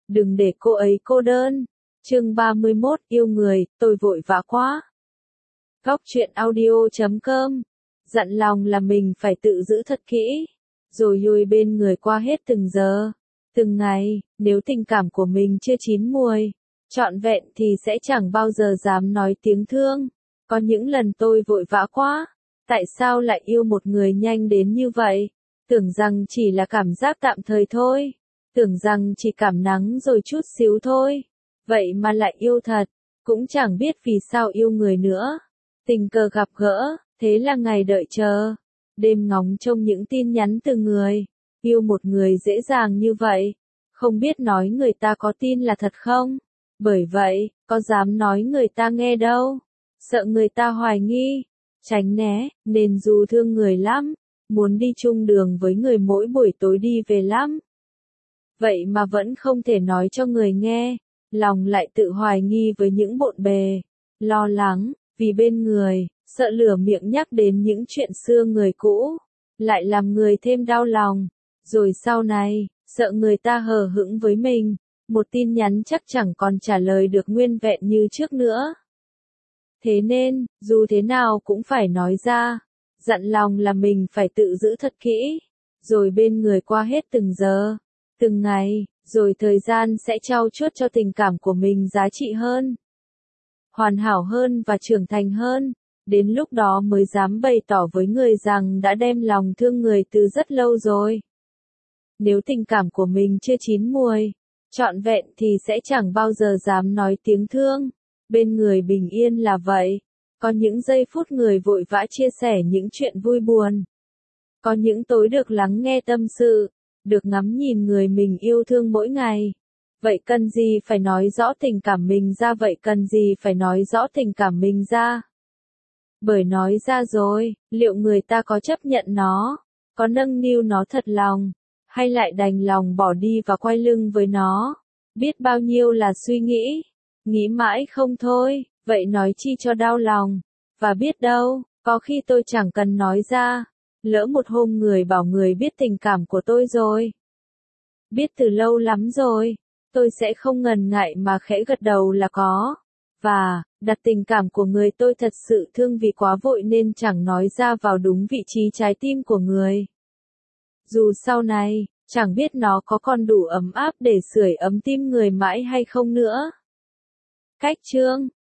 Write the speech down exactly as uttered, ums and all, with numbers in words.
đừng để cô ấy cô đơn. Chương ba mươi mốt, yêu người, tôi vội vã quá. Góc truyện audio chấm com. Dặn lòng là mình phải tự giữ thật kỹ, rồi lui bên người qua hết từng giờ, từng ngày. Nếu tình cảm của mình chưa chín muồi, trọn vẹn thì sẽ chẳng bao giờ dám nói tiếng thương. Có những lần tôi vội vã quá, tại sao lại yêu một người nhanh đến như vậy? Tưởng rằng chỉ là cảm giác tạm thời thôi, tưởng rằng chỉ cảm nắng rồi chút xíu thôi, vậy mà lại yêu thật. Cũng chẳng biết vì sao yêu người nữa. Tình cờ gặp gỡ, thế là ngày đợi chờ, đêm ngóng trông những tin nhắn từ người. Yêu một người dễ dàng như vậy, không biết nói người ta có tin là thật không? Bởi vậy, có dám nói người ta nghe đâu, sợ người ta hoài nghi, tránh né, nên dù thương người lắm, muốn đi chung đường với người mỗi buổi tối đi về lắm. Vậy mà vẫn không thể nói cho người nghe, lòng lại tự hoài nghi với những bộn bề, lo lắng, vì bên người, sợ lửa miệng nhắc đến những chuyện xưa người cũ, lại làm người thêm đau lòng. Rồi sau này, sợ người ta hờ hững với mình, một tin nhắn chắc chẳng còn trả lời được nguyên vẹn như trước nữa. Thế nên, dù thế nào cũng phải nói ra, dặn lòng là mình phải tự giữ thật kỹ, rồi bên người qua hết từng giờ, từng ngày, rồi thời gian sẽ trau chuốt cho tình cảm của mình giá trị hơn, hoàn hảo hơn và trưởng thành hơn. Đến lúc đó mới dám bày tỏ với người rằng đã đem lòng thương người từ rất lâu rồi. Nếu tình cảm của mình chưa chín muồi, trọn vẹn thì sẽ chẳng bao giờ dám nói tiếng thương. Bên người bình yên là vậy. Có những giây phút người vội vã chia sẻ những chuyện vui buồn. Có những tối được lắng nghe tâm sự, được ngắm nhìn người mình yêu thương mỗi ngày. Vậy cần gì phải nói rõ tình cảm mình ra vậy cần gì phải nói rõ tình cảm mình ra. Bởi nói ra rồi, liệu người ta có chấp nhận nó, có nâng niu nó thật lòng, hay lại đành lòng bỏ đi và quay lưng với nó. Biết bao nhiêu là suy nghĩ, nghĩ mãi không thôi, vậy nói chi cho đau lòng. Và biết đâu, có khi tôi chẳng cần nói ra, lỡ một hôm người bảo người biết tình cảm của tôi rồi, biết từ lâu lắm rồi, tôi sẽ không ngần ngại mà khẽ gật đầu là có. Và, đặt tình cảm của người tôi thật sự thương vì quá vội nên chẳng nói ra vào đúng vị trí trái tim của người. Dù sau này, chẳng biết nó có còn đủ ấm áp để sưởi ấm tim người mãi hay không nữa. Cách chương